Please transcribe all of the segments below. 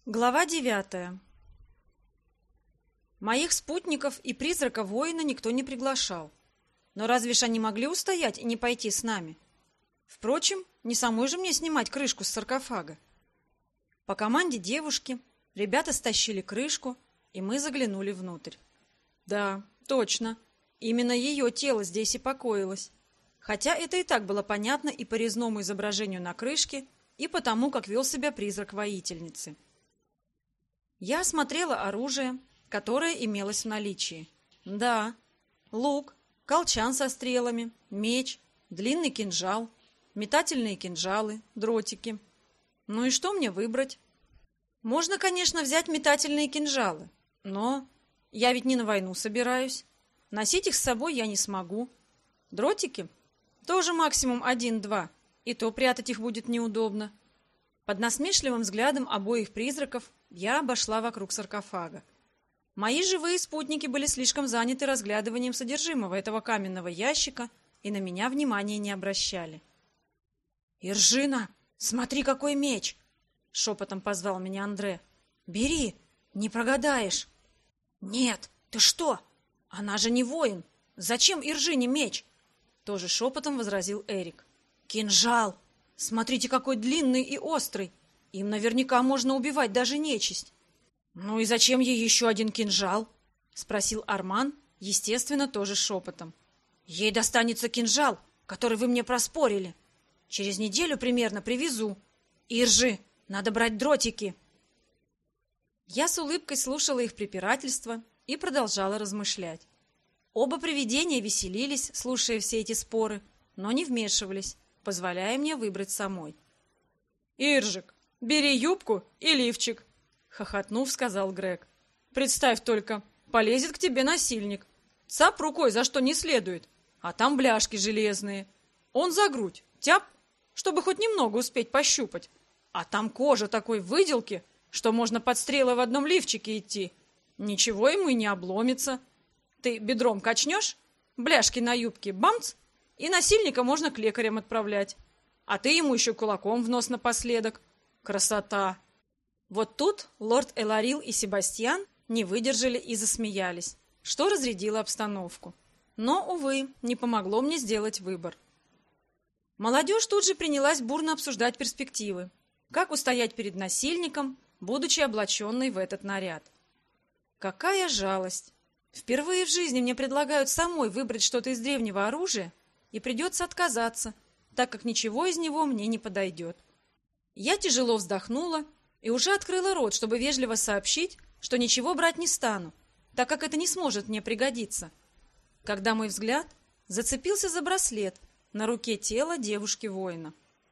Глава 9. Моих спутников и призрака воина никто не приглашал. Но разве ж они могли устоять и не пойти с нами? Впрочем, не самой же мне снимать крышку с саркофага. По команде девушки ребята стащили крышку, и мы заглянули внутрь. Да, точно, именно ее тело здесь и покоилось. Хотя это и так было понятно и по резному изображению на крышке, и по тому, как вел себя призрак воительницы. Я осмотрела оружие, которое имелось в наличии. Да, лук, колчан со стрелами, меч, длинный кинжал, метательные кинжалы, дротики. Ну и что мне выбрать? Можно, конечно, взять метательные кинжалы, но я ведь не на войну собираюсь. Носить их с собой я не смогу. Дротики? Тоже максимум 1-2, и то прятать их будет неудобно. Под насмешливым взглядом обоих призраков я обошла вокруг саркофага. Мои живые спутники были слишком заняты разглядыванием содержимого этого каменного ящика и на меня внимания не обращали. «Иржина, смотри, какой меч!» — шепотом позвал меня Андре. «Бери, не прогадаешь!» «Нет, ты что? Она же не воин! Зачем Иржине меч?» — тоже шепотом возразил Эрик. «Кинжал! Смотрите, какой длинный и острый! Им наверняка можно убивать даже нечисть!» «Ну и зачем ей еще один кинжал?» — спросил Арман, естественно, тоже шепотом. «Ей достанется кинжал, который вы мне проспорили. Через неделю примерно привезу. Иржи, надо брать дротики!» Я с улыбкой слушала их препирательства и продолжала размышлять. Оба привидения веселились, слушая все эти споры, но не вмешивались, позволяя мне выбрать самой. «Иржик, бери юбку и лифчик!» — хохотнув, сказал Грег. «Представь только, полезет к тебе насильник. Цап рукой за что не следует, а там бляшки железные. Он за грудь, тяп, чтобы хоть немного успеть пощупать. А там кожа такой выделки, что можно под стрелы в одном лифчике идти. Ничего ему и не обломится. Ты бедром качнешь, бляшки на юбке бамц, и насильника можно к лекарям отправлять. А ты ему еще кулаком в нос напоследок. Красота!» Вот тут лорд Эларил и Себастьян не выдержали и засмеялись, что разрядило обстановку. Но, увы, не помогло мне сделать выбор. Молодежь тут же принялась бурно обсуждать перспективы. Как устоять перед насильником, будучи облаченной в этот наряд? Какая жалость! Впервые в жизни мне предлагают самой выбрать что-то из древнего оружия, и придется отказаться, так как ничего из него мне не подойдет. Я тяжело вздохнула и уже открыла рот, чтобы вежливо сообщить, что ничего брать не стану, так как это не сможет мне пригодиться, когда мой взгляд зацепился за браслет на руке тела девушки-воина.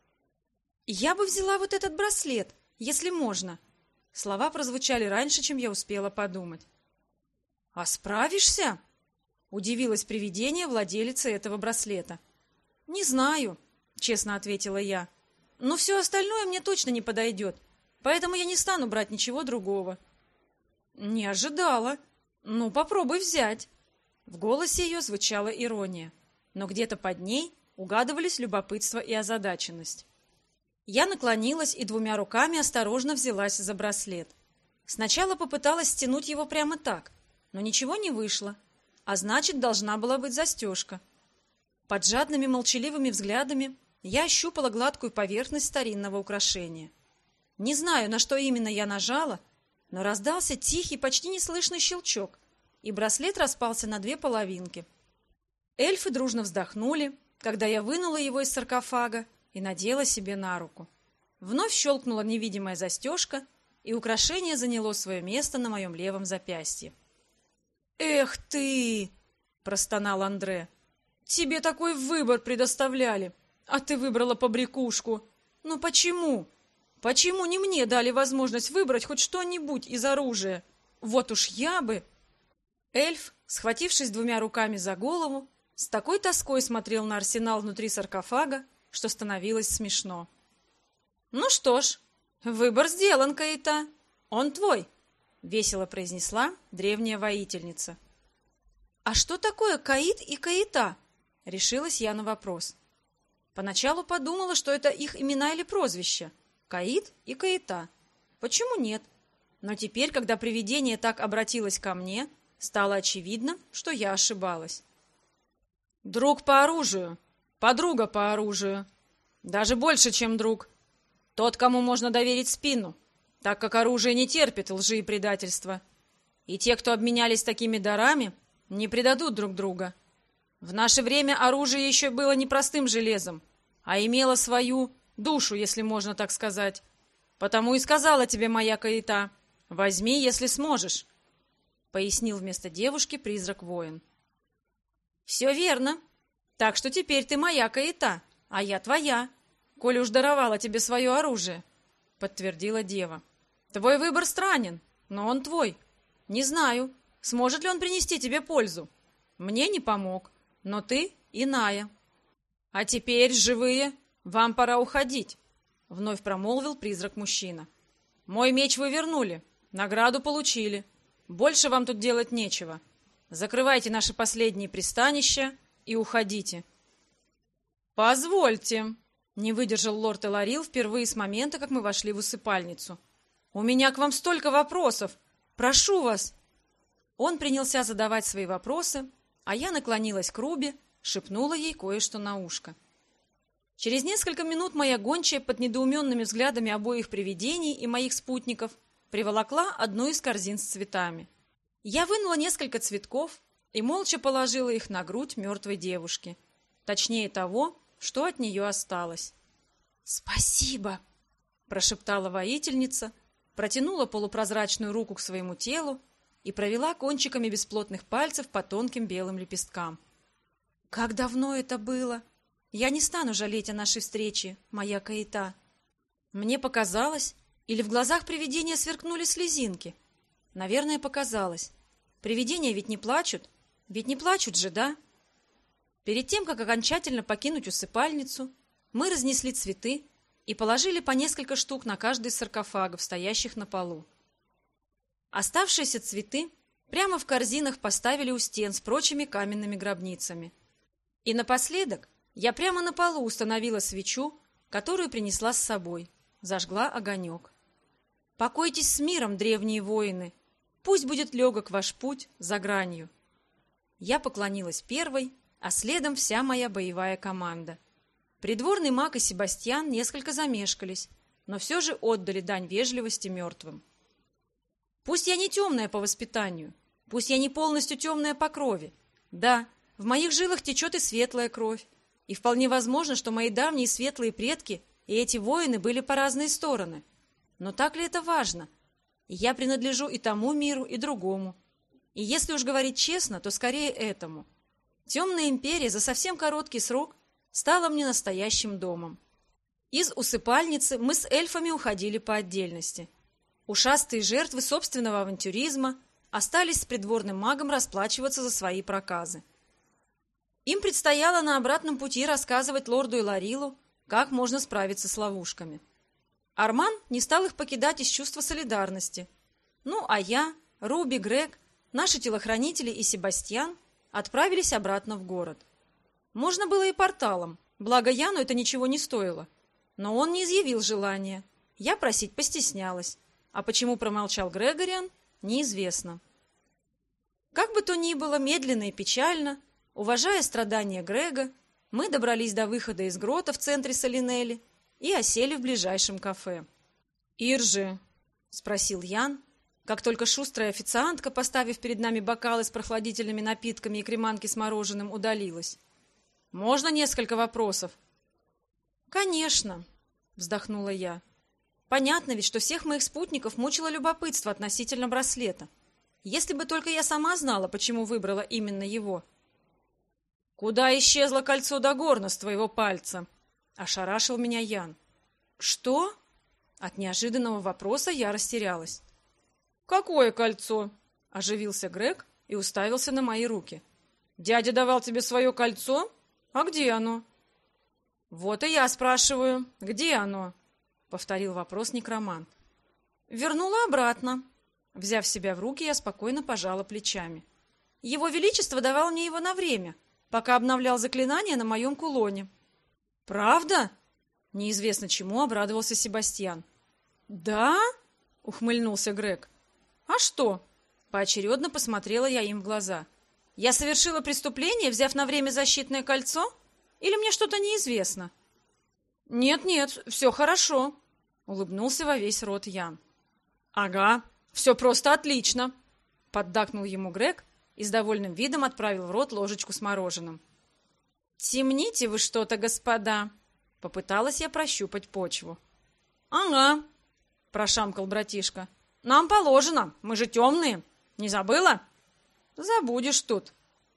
«Я бы взяла вот этот браслет, если можно». Слова прозвучали раньше, чем я успела подумать. «А справишься?» — удивилось привидение владелицы этого браслета. «Не знаю», — честно ответила я. «Но все остальное мне точно не подойдет, поэтому я не стану брать ничего другого». «Не ожидала. Ну, попробуй взять». В голосе ее звучала ирония, но где-то под ней угадывались любопытство и озадаченность. Я наклонилась и двумя руками осторожно взялась за браслет. Сначала попыталась стянуть его прямо так, но ничего не вышло, а значит, должна была быть застежка. Под жадными молчаливыми взглядами я ощупала гладкую поверхность старинного украшения. Не знаю, на что именно я нажала, но раздался тихий, почти неслышный щелчок, и браслет распался на две половинки. Эльфы дружно вздохнули, когда я вынула его из саркофага и надела себе на руку. Вновь щелкнула невидимая застежка, и украшение заняло свое место на моем левом запястье. «Эх ты!» — простонал Андре. «Тебе такой выбор предоставляли, а ты выбрала побрякушку. Ну почему? Почему не мне дали возможность выбрать хоть что-нибудь из оружия? Вот уж я бы...» Эльф, схватившись двумя руками за голову, с такой тоской смотрел на арсенал внутри саркофага, что становилось смешно. «Ну что ж, выбор сделан, Каита. Он твой», — весело произнесла древняя воительница. «А что такое Каит и Каита?» — решилась я на вопрос. Поначалу подумала, что это их имена или прозвища — Каит и Каита. Почему нет? Но теперь, когда привидение так обратилось ко мне, стало очевидно, что я ошибалась. Друг по оружию, подруга по оружию, даже больше, чем друг. Тот, кому можно доверить спину, так как оружие не терпит лжи и предательства. И те, кто обменялись такими дарами, не предадут друг друга. В наше время оружие еще было не простым железом, а имело свою душу, если можно так сказать. Потому и сказала тебе моя Каита: возьми, если сможешь, — пояснил вместо девушки призрак-воин. Все верно. Так что теперь ты моя Каита, а я твоя, коли уж даровала тебе свое оружие, — подтвердила дева. Твой выбор странен, но он твой. Не знаю, сможет ли он принести тебе пользу. Мне не помог, но ты иная. А теперь, живые, вам пора уходить, — вновь промолвил призрак-мужчина. Мой меч вы вернули, награду получили. Больше вам тут делать нечего. Закрывайте наши последние пристанища и уходите. Позвольте, — не выдержал лорд Эларил впервые с момента, как мы вошли в усыпальницу. У меня к вам столько вопросов. Прошу вас. Он принялся задавать свои вопросы, а я наклонилась к Руби, шепнула ей кое-что на ушко. Через несколько минут моя гончая под недоуменными взглядами обоих привидений и моих спутников приволокла одну из корзин с цветами. Я вынула несколько цветков и молча положила их на грудь мертвой девушки, точнее того, что от нее осталось. «Спасибо!» – прошептала воительница, протянула полупрозрачную руку к своему телу и провела кончиками бесплотных пальцев по тонким белым лепесткам. «Как давно это было! Я не стану жалеть о нашей встрече, моя Каита!» Мне показалось, или в глазах привидения сверкнули слезинки. Наверное, показалось. Привидения ведь не плачут же, да? Перед тем, как окончательно покинуть усыпальницу, мы разнесли цветы и положили по несколько штук на каждый из саркофагов, стоящих на полу. Оставшиеся цветы прямо в корзинах поставили у стен с прочими каменными гробницами. И напоследок я прямо на полу установила свечу, которую принесла с собой, зажгла огонек. Покойтесь с миром, древние воины, пусть будет легок ваш путь за гранью. Я поклонилась первой, а следом вся моя боевая команда. Придворный маг и Себастьян несколько замешкались, но все же отдали дань вежливости мертвым. Пусть я не темная по воспитанию, пусть я не полностью темная по крови. Да, в моих жилах течет и светлая кровь, и вполне возможно, что мои давние светлые предки и эти воины были по разные стороны. Но так ли это важно? Я принадлежу и тому миру, и другому. И если уж говорить честно, то скорее этому. Темная империя за совсем короткий срок стала мне настоящим домом. Из усыпальницы мы с эльфами уходили по отдельности. Ушастые жертвы собственного авантюризма остались с придворным магом расплачиваться за свои проказы. Им предстояло на обратном пути рассказывать лорду Эларилу, как можно справиться с ловушками. Арман не стал их покидать из чувства солидарности. Ну, а я, Руби, Грег, наши телохранители и Себастьян отправились обратно в город. Можно было и порталом, благо Яну это ничего не стоило. Но он не изъявил желания. Я просить постеснялась. А почему промолчал Грегориан, неизвестно. Как бы то ни было, медленно и печально, уважая страдания Грега, мы добрались до выхода из грота в центре Солинели и осели в ближайшем кафе. «Иржи?» — спросил Ян, как только шустрая официантка, поставив перед нами бокалы с прохладительными напитками и креманки с мороженым, удалилась. «Можно несколько вопросов?» «Конечно», — вздохнула я. «Понятно ведь, что всех моих спутников мучило любопытство относительно браслета. Если бы только я сама знала, почему выбрала именно его». «Куда исчезло кольцо Дагорна с твоего пальца?» — ошарашил меня Ян. «Что?» От неожиданного вопроса я растерялась. «Какое кольцо?» — оживился Грег и уставился на мои руки. «Дядя давал тебе свое кольцо? А где оно?» «Вот и я спрашиваю, где оно?» — повторил вопрос некромант. «Вернула обратно». Взяв себя в руки, я спокойно пожала плечами. «Его Величество давал мне его на время, пока обновлял заклинание на моем кулоне». «Правда?» — неизвестно чему обрадовался Себастьян. «Да?» — ухмыльнулся Грег. А что? Поочередно посмотрела я им в глаза. Я совершила преступление, взяв на время защитное кольцо? Или мне что-то неизвестно? Нет, все хорошо, улыбнулся во весь рот Ян. Ага, все просто отлично, поддакнул ему Грег и с довольным видом отправил в рот ложечку с мороженым. «Темните вы что-то, господа!» Попыталась я прощупать почву. «Ага», — прошамкал братишка. «Нам положено, мы же темные. Не забыла?» «Забудешь тут».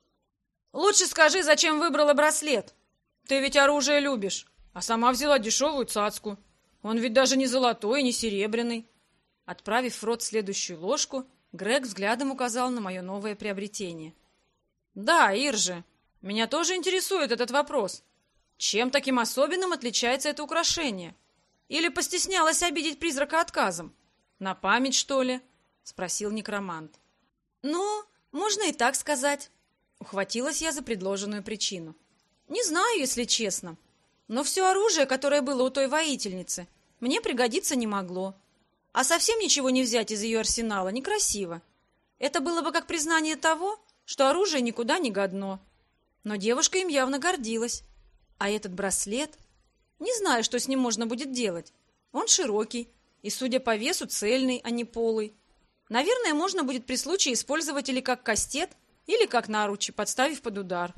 «Лучше скажи, зачем выбрала браслет? Ты ведь оружие любишь, а сама взяла дешевую цацку. Он ведь даже не золотой, не серебряный». Отправив в рот следующую ложку, Грег взглядом указал на мое новое приобретение. «Да, Иржи, меня тоже интересует этот вопрос. Чем таким особенным отличается это украшение? Или постеснялась обидеть призрака отказом? На память, что ли?» — спросил некромант. «Ну, можно и так сказать». Ухватилась я за предложенную причину. «Не знаю, если честно. Но все оружие, которое было у той воительницы, мне пригодиться не могло. А совсем ничего не взять из ее арсенала некрасиво. Это было бы как признание того, что оружие никуда не годно. Но девушка им явно гордилась. А этот браслет... Не знаю, что с ним можно будет делать. Он широкий и, судя по весу, цельный, а не полый. Наверное, можно будет при случае использовать или как кастет, или как наручи, подставив под удар».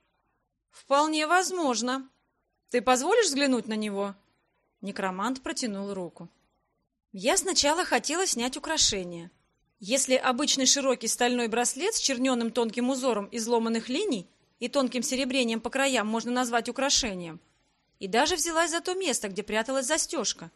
«Вполне возможно. Ты позволишь взглянуть на него?» Некромант протянул руку. Я сначала хотела снять украшение. Если обычный широкий стальной браслет с черненым тонким узором изломанных линий и тонким серебрением по краям можно назвать украшением, и даже взялась за то место, где пряталась застежка.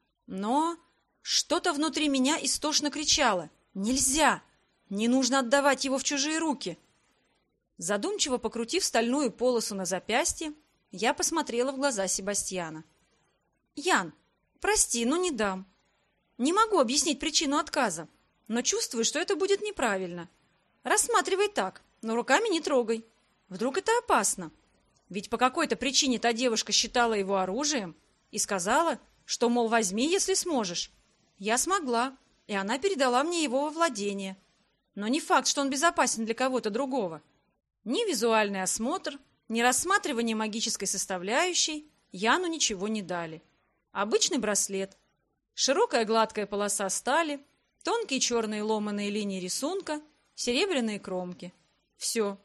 Но что-то внутри меня истошно кричало: «Нельзя! Не нужно отдавать его в чужие руки!» Задумчиво покрутив стальную полосу на запястье, я посмотрела в глаза Себастьяна. «Ян, прости, но не дам. Не могу объяснить причину отказа, но чувствую, что это будет неправильно. Рассматривай так, но руками не трогай. Вдруг это опасно? Ведь по какой-то причине та девушка считала его оружием и сказала, что, мол, возьми, если сможешь. Я смогла, и она передала мне его во владение. Но не факт, что он безопасен для кого-то другого. Ни визуальный осмотр, ни рассматривание магической составляющей Яну ничего не дали. Обычный браслет, широкая гладкая полоса стали, тонкие черные ломаные линии рисунка, серебряные кромки. Все.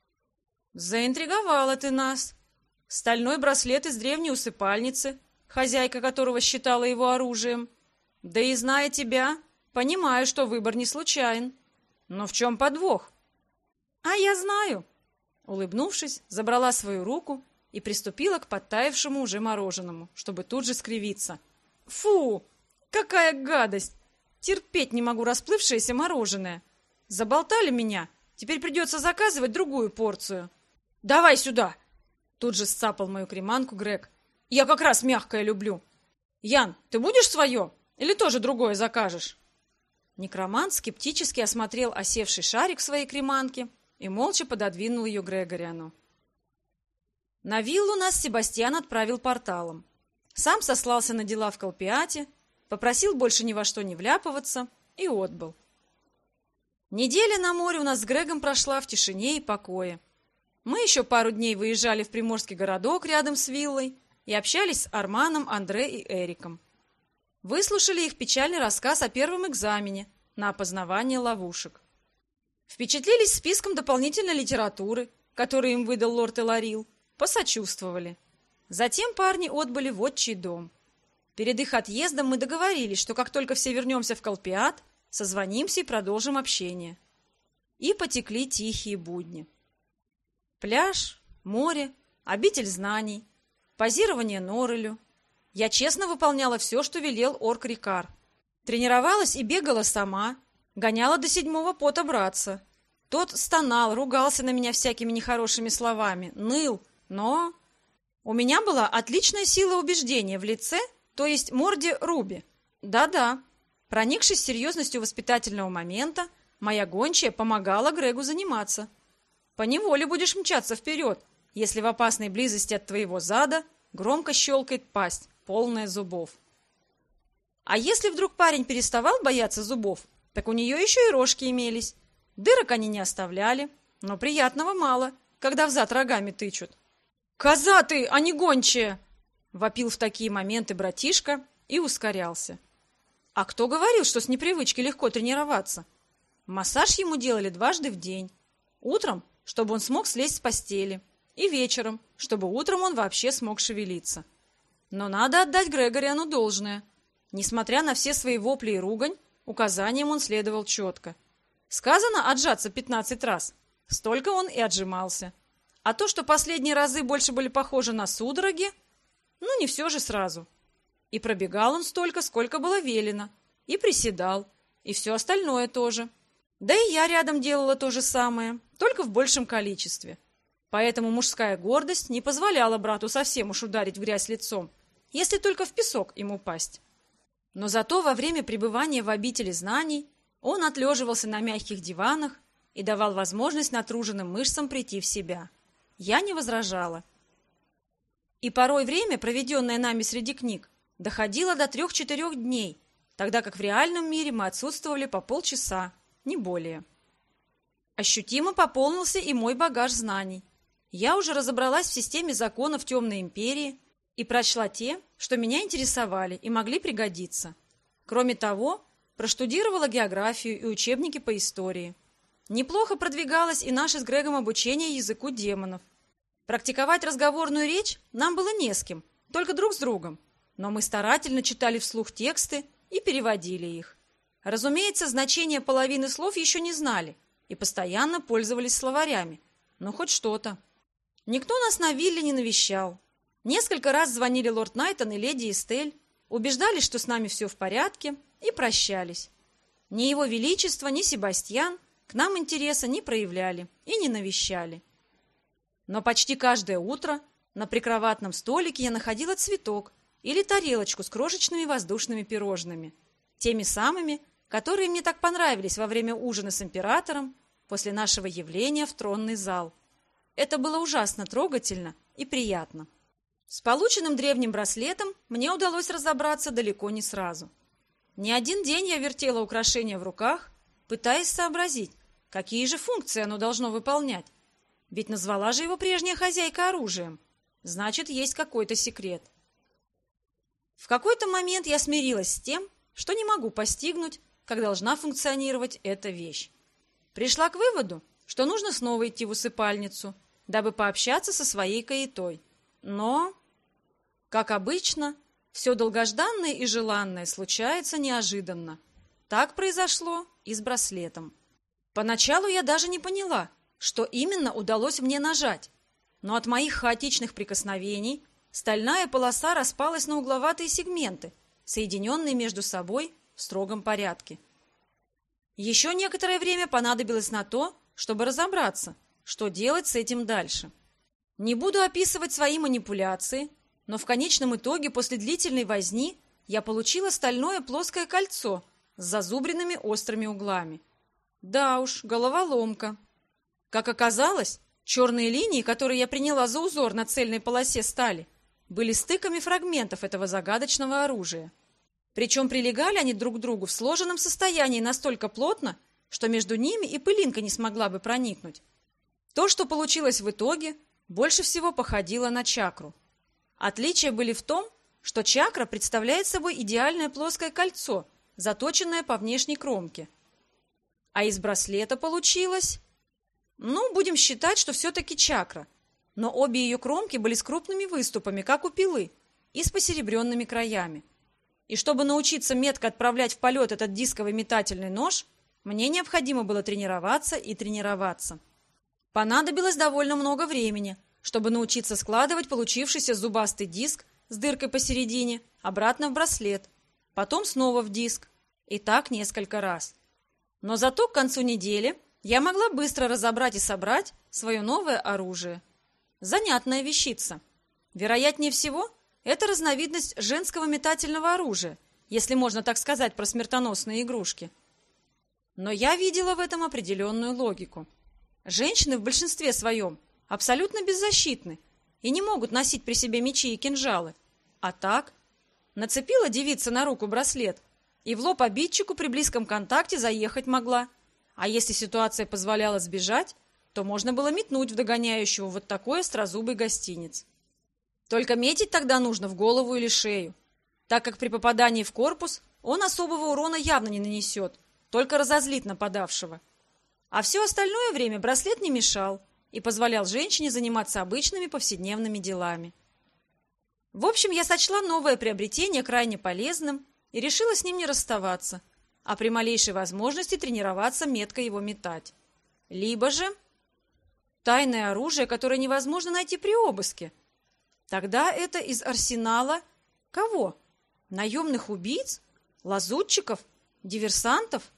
«Заинтриговала ты нас. Стальной браслет из древней усыпальницы, хозяйка которого считала его оружием. Да и зная тебя, понимаю, что выбор не случайен. Но в чем подвох?» «А я знаю». Улыбнувшись, забрала свою руку и приступила к подтаявшему уже мороженому, чтобы тут же скривиться. «Фу! Какая гадость! Терпеть не могу расплывшееся мороженое. Заболтали меня, теперь придется заказывать другую порцию». «Давай сюда!» Тут же сцапал мою креманку Грег. «Я как раз мягкое люблю. Ян, ты будешь свое? Или тоже другое закажешь?» Некромант скептически осмотрел осевший шарик в своей креманке и молча пододвинул ее Грегориану. На виллу нас Себастьян отправил порталом. Сам сослался на дела в Колпиате, попросил больше ни во что не вляпываться и отбыл. Неделя на море у нас с Грегом прошла в тишине и покое. Мы еще пару дней выезжали в приморский городок рядом с виллой и общались с Арманом, Андре и Эриком. Выслушали их печальный рассказ о первом экзамене на опознавание ловушек. Впечатлились списком дополнительной литературы, который им выдал лорд Эларил, посочувствовали. Затем парни отбыли в отчий дом. Перед их отъездом мы договорились, что как только все вернемся в Колпиат, созвонимся и продолжим общение. И потекли тихие будни. Пляж, море, обитель знаний, позирование Норрелю. Я честно выполняла все, что велел орк Рикар. Тренировалась и бегала сама, гоняла до 7-го пота братца. Тот стонал, ругался на меня всякими нехорошими словами, ныл, но... У меня была отличная сила убеждения в лице, то есть морде Руби. Да-да, проникшись серьезностью воспитательного момента, моя гончая помогала Грегу заниматься. Поневоле будешь мчаться вперед, если в опасной близости от твоего зада громко щелкает пасть, полная зубов. А если вдруг парень переставал бояться зубов Так у нее еще и рожки имелись. Дырок они не оставляли, но приятного мало, когда взад рогами тычут. «Коза ты, а не гончая!» — вопил в такие моменты братишка и ускорялся. А кто говорил, что с непривычки легко тренироваться? Массаж ему делали дважды в день. Утром, чтобы он смог слезть с постели, и вечером, чтобы утром он вообще смог шевелиться. Но надо отдать Грегориану должное. Несмотря на все свои вопли и ругань, указаниям он следовал четко. Сказано отжаться 15 раз. Столько он и отжимался. А то, что последние разы больше были похожи на судороги, не все же сразу. И пробегал он столько, сколько было велено, и приседал, и все остальное тоже. Да и я рядом делала то же самое, только в большем количестве. Поэтому мужская гордость не позволяла брату совсем уж ударить в грязь лицом, если только в песок им упасть. Но зато во время пребывания в обители знаний он отлеживался на мягких диванах и давал возможность натруженным мышцам прийти в себя. Я не возражала. И порой время, проведенное нами среди книг, доходило до 3-4 дней, тогда как в реальном мире мы отсутствовали по полчаса, не более. Ощутимо пополнился и мой багаж знаний. Я уже разобралась в системе законов Темной империи и прочла те, что меня интересовали и могли пригодиться. Кроме того, проштудировала географию и учебники по истории. Неплохо продвигалось и наше с Грегом обучение языку демонов. Практиковать разговорную речь нам было не с кем, только друг с другом. Но мы старательно читали вслух тексты и переводили их. Разумеется, значение половины слов еще не знали и постоянно пользовались словарями. Но хоть что-то. Никто нас на вилле не навещал. Несколько раз звонили лорд Найтон и леди Эстель, убеждались, что с нами все в порядке, и прощались. Ни его величество, ни Себастьян к нам интереса не проявляли и не навещали. Но почти каждое утро на прикроватном столике я находила цветок или тарелочку с крошечными воздушными пирожными, теми самыми, которые мне так понравились во время ужина с императором после нашего явления в тронный зал. Это было ужасно трогательно и приятно. С полученным древним браслетом мне удалось разобраться далеко не сразу. Не один день я вертела украшение в руках, пытаясь сообразить, какие же функции оно должно выполнять. Ведь назвала же его прежняя хозяйка оружием. Значит, есть какой-то секрет. В какой-то момент я смирилась с тем, что не могу постигнуть, как должна функционировать эта вещь. Пришла к выводу, что нужно снова идти в усыпальницу, дабы пообщаться со своей каятой. Но, как обычно, все долгожданное и желанное случается неожиданно. Так произошло и с браслетом. Поначалу я даже не поняла, что именно удалось мне нажать, но от моих хаотичных прикосновений стальная полоса распалась на угловатые сегменты, соединенные между собой в строгом порядке. Еще некоторое время понадобилось на то, чтобы разобраться, что делать с этим дальше. Не буду описывать свои манипуляции, но в конечном итоге после длительной возни я получила стальное плоское кольцо с зазубренными острыми углами. Да уж, головоломка. Как оказалось, черные линии, которые я приняла за узор на цельной полосе стали, были стыками фрагментов этого загадочного оружия. Причем прилегали они друг к другу в сложенном состоянии настолько плотно, что между ними и пылинка не смогла бы проникнуть. То, что получилось в итоге, больше всего походило на чакру. Отличия были в том, что чакра представляет собой идеальное плоское кольцо, заточенное по внешней кромке. А из браслета получилось... будем считать, что все-таки чакра. Но обе ее кромки были с крупными выступами, как у пилы, и с посеребренными краями. И чтобы научиться метко отправлять в полет этот дисковый метательный нож, мне необходимо было тренироваться и тренироваться. Понадобилось довольно много времени, чтобы научиться складывать получившийся зубастый диск с дыркой посередине обратно в браслет, потом снова в диск, и так несколько раз. Но зато к концу недели я могла быстро разобрать и собрать свое новое оружие. Занятная вещица. Вероятнее всего, это разновидность женского метательного оружия, если можно так сказать про смертоносные игрушки. Но я видела в этом определенную логику. Женщины в большинстве своем абсолютно беззащитны и не могут носить при себе мечи и кинжалы. А так, нацепила девица на руку браслет, и в лоб обидчику при близком контакте заехать могла. А если ситуация позволяла сбежать, то можно было метнуть в догоняющего вот такой острозубый гостиниц. Только метить тогда нужно в голову или шею, так как при попадании в корпус он особого урона явно не нанесет, только разозлит нападавшего. А все остальное время браслет не мешал и позволял женщине заниматься обычными повседневными делами. В общем, я сочла новое приобретение крайне полезным и решила с ним не расставаться, а при малейшей возможности тренироваться метко его метать. Либо же тайное оружие, которое невозможно найти при обыске. Тогда это из арсенала кого? Наемных убийц? Лазутчиков? Диверсантов?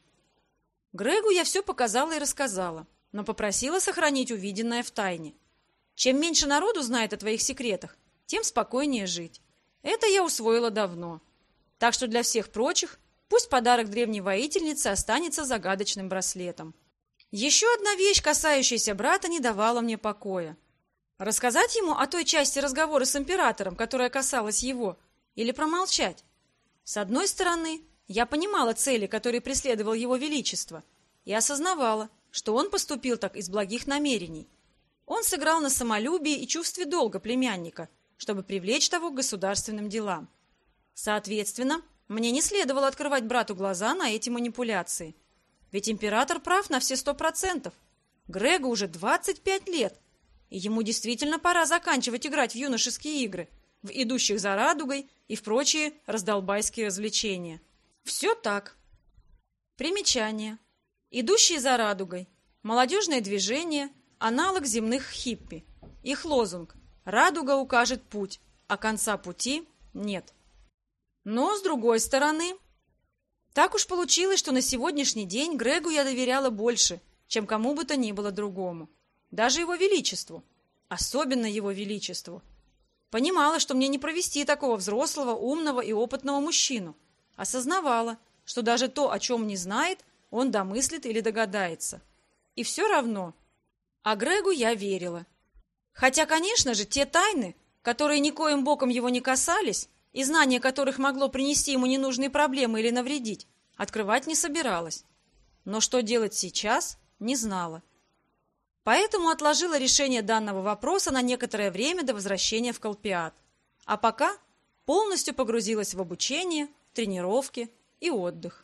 Грегу я все показала и рассказала, но попросила сохранить увиденное в тайне. Чем меньше народу знает о твоих секретах, тем спокойнее жить. Это я усвоила давно. Так что для всех прочих пусть подарок древней воительницы останется загадочным браслетом. Еще одна вещь, касающаяся брата, не давала мне покоя. Рассказать ему о той части разговора с императором, которая касалась его, или промолчать? С одной стороны, я понимала цели, которые преследовал его величество, и осознавала, что он поступил так из благих намерений. Он сыграл на самолюбии и чувстве долга племянника, чтобы привлечь того к государственным делам. Соответственно, мне не следовало открывать брату глаза на эти манипуляции. Ведь император прав на все 100%. Грегу уже 25 лет, и ему действительно пора заканчивать играть в юношеские игры, в «Идущих за радугой» и в прочие раздолбайские развлечения. Все так. Примечание. «Идущие за радугой» – молодежное движение, аналог земных хиппи. Их лозунг «Радуга укажет путь, а конца пути нет». Но, с другой стороны, так уж получилось, что на сегодняшний день Грегу я доверяла больше, чем кому бы то ни было другому. Даже его величеству. Особенно его величеству. Понимала, что мне не провести такого взрослого, умного и опытного мужчину. Осознавала, что даже то, о чем не знает, он домыслит или догадается. И все равно. А Грегу я верила. Хотя, конечно же, те тайны, которые никоим боком его не касались, и знание которых могло принести ему ненужные проблемы или навредить, открывать не собиралась. Но что делать сейчас, не знала. Поэтому отложила решение данного вопроса на некоторое время до возвращения в Колпиат. А пока полностью погрузилась в обучение, тренировки и отдых.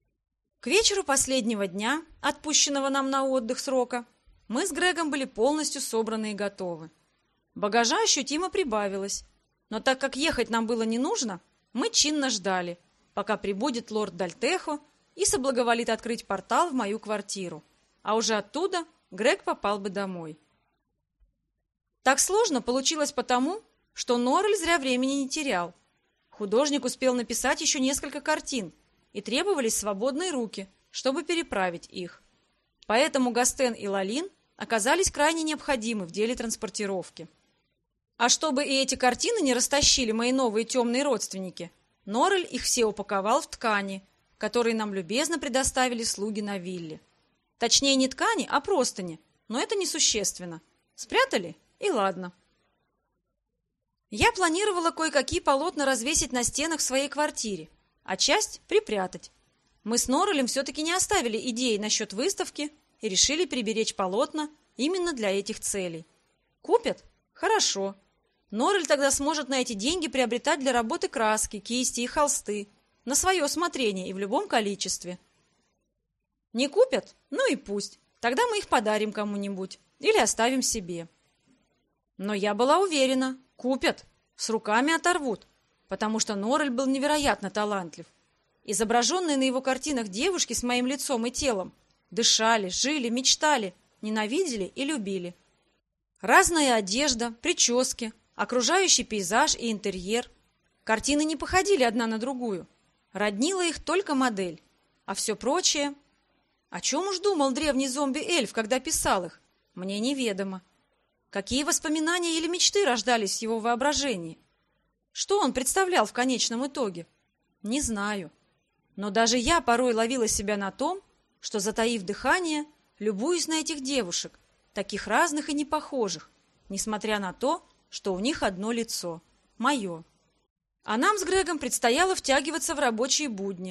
К вечеру последнего дня, отпущенного нам на отдых срока, мы с Грегом были полностью собраны и готовы. Багажа ощутимо прибавилось, но так как ехать нам было не нужно, мы чинно ждали, пока прибудет лорд Дальтехо и соблаговолит открыть портал в мою квартиру, а уже оттуда Грег попал бы домой. Так сложно получилось потому, что Норрель зря времени не терял. Художник успел написать еще несколько картин, и требовались свободные руки, чтобы переправить их. Поэтому Гастен и Лалин оказались крайне необходимы в деле транспортировки. А чтобы и эти картины не растащили мои новые темные родственники, Норрель их все упаковал в ткани, которые нам любезно предоставили слуги на вилле. Точнее, не ткани, а простыни, но это несущественно. Спрятали и ладно. Я планировала кое-какие полотна развесить на стенах в своей квартире, а часть припрятать. Мы с Норрелем все-таки не оставили идеи насчет выставки и решили приберечь полотна именно для этих целей. Купят? Хорошо. Норрель тогда сможет на эти деньги приобретать для работы краски, кисти и холсты на свое усмотрение и в любом количестве. Не купят? Ну и пусть. Тогда мы их подарим кому-нибудь или оставим себе. Но я была уверена, купят, с руками оторвут, потому что Норрель был невероятно талантлив. Изображенные на его картинах девушки с моим лицом и телом дышали, жили, мечтали, ненавидели и любили. Разная одежда, прически, окружающий пейзаж и интерьер. Картины не походили одна на другую. Роднила их только модель, а все прочее... О чем уж думал древний зомби-эльф, когда писал их, мне неведомо. Какие воспоминания или мечты рождались в его воображении? Что он представлял в конечном итоге? Не знаю. Но даже я порой ловила себя на том, что, затаив дыхание, любуюсь на этих девушек, таких разных и непохожих, несмотря на то, что у них одно лицо – мое. А нам с Грегом предстояло втягиваться в рабочие будни,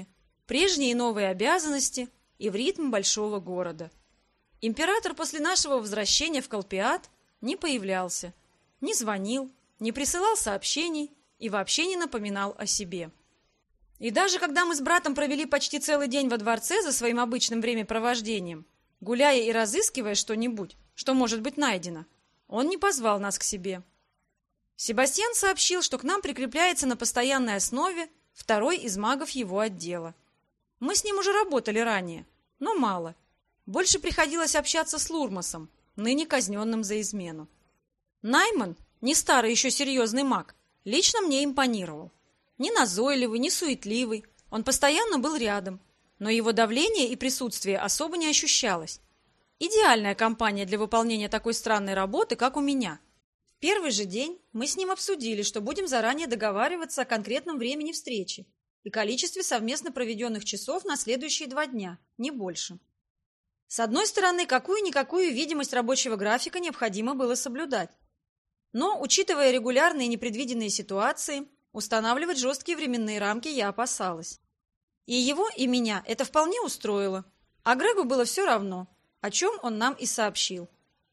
прежние и новые обязанности и в ритм большого города. Император после нашего возвращения в Колпиат не появлялся, не звонил, не присылал сообщений и вообще не напоминал о себе. И даже когда мы с братом провели почти целый день во дворце за своим обычным времяпровождением, гуляя и разыскивая что-нибудь, что может быть найдено, он не позвал нас к себе. Себастьян сообщил, что к нам прикрепляется на постоянной основе второй из магов его отдела. Мы с ним уже работали ранее, но мало. Больше приходилось общаться с Лурмасом, ныне казненным за измену. Найман, не старый еще серьезный маг, лично мне импонировал. Не назойливый, не суетливый, он постоянно был рядом, но его давление и присутствие особо не ощущалось. Идеальная компания для выполнения такой странной работы, как у меня. В первый же день мы с ним обсудили, что будем заранее договариваться о конкретном времени встречи и количестве совместно проведенных часов на следующие 2 дня, не больше. С одной стороны, какую-никакую видимость рабочего графика необходимо было соблюдать. Но, учитывая регулярные непредвиденные ситуации, устанавливать жесткие временные рамки я опасалась. И его, и меня это вполне устроило, а Грегу было все равно, о чем он нам и сообщил.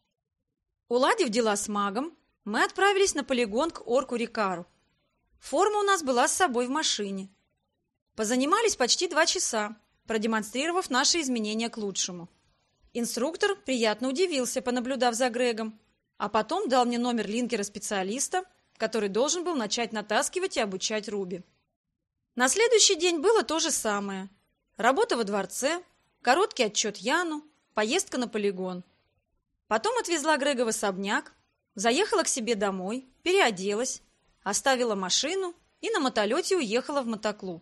Уладив дела с магом, мы отправились на полигон к орку Рикару. Форма у нас была с собой в машине. Позанимались почти 2 часа, продемонстрировав наши изменения к лучшему. Инструктор приятно удивился, понаблюдав за Грегом, а потом дал мне номер линкера-специалиста, который должен был начать натаскивать и обучать Руби. На следующий день было то же самое. Работа во дворце, короткий отчет Яну, поездка на полигон. Потом отвезла Грега в особняк, заехала к себе домой, переоделась, оставила машину и на мотолете уехала в мотоклуб.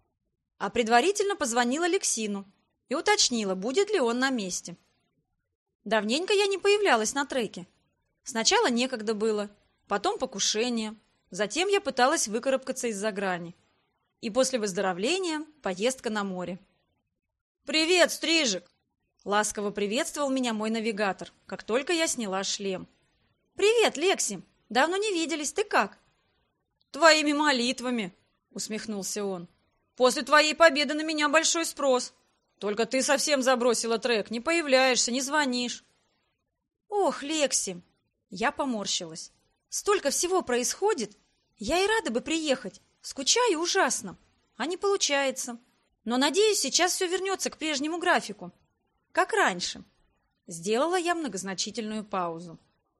А предварительно позвонила Лексину и уточнила, будет ли он на месте. Давненько я не появлялась на треке. Сначала некогда было, потом покушение, затем я пыталась выкарабкаться из-за грани. И после выздоровления поездка на море. «Привет, Стрижик!» Ласково приветствовал меня мой навигатор, как только я сняла шлем. «Привет, Лекси! Давно не виделись, ты как?» «Твоими молитвами!» — усмехнулся он. «После твоей победы на меня большой спрос. Только ты совсем забросила трек, не появляешься, не звонишь». «Ох, Лекси!» Я поморщилась. «Столько всего происходит. Я и рада бы приехать. Скучаю ужасно. А не получается. Но, надеюсь, сейчас все вернется к прежнему графику. Как раньше». Сделала я многозначительную паузу.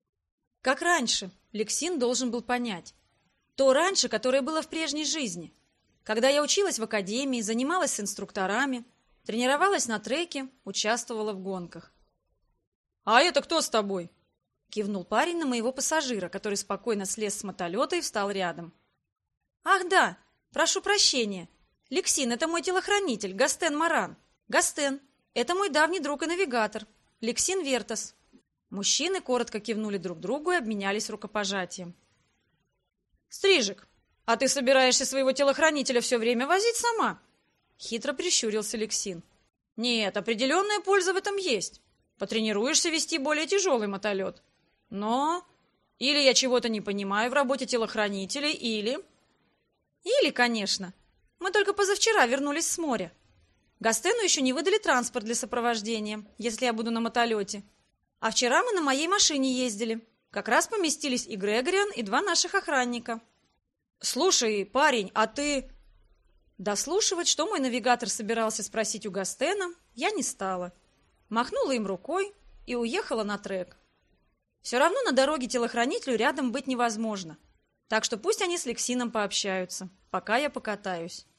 Как раньше, Лексин должен был понять. То раньше, которое было в прежней жизни. Когда я училась в академии, занималась с инструкторами, тренировалась на треке, участвовала в гонках. «А это кто с тобой?» Кивнул парень на моего пассажира, который спокойно слез с мотолета и встал рядом. «Ах да, прошу прощения. Лексин, это мой телохранитель, Гастен Маран. Гастен, это мой давний друг и навигатор, Лексин Вертас». Мужчины коротко кивнули друг другу и обменялись рукопожатием. «Стрижик, а ты собираешься своего телохранителя все время возить сама?» Хитро прищурился Лексин. «Нет, определенная польза в этом есть. Потренируешься вести более тяжелый мотолет. Но или я чего-то не понимаю в работе телохранителей, или...» «Или, конечно. Мы только позавчера вернулись с моря. Гастену еще не выдали транспорт для сопровождения, если я буду на мотолете. А вчера мы на моей машине ездили. Как раз поместились и Грегориан, и 2 наших охранника». «Слушай, парень, а ты...» Дослушивать, что мой навигатор собирался спросить у Гастена, я не стала. Махнула им рукой и уехала на трек. Все равно на дороге телохранителю рядом быть невозможно. Так что пусть они с Лексином пообщаются, пока я покатаюсь.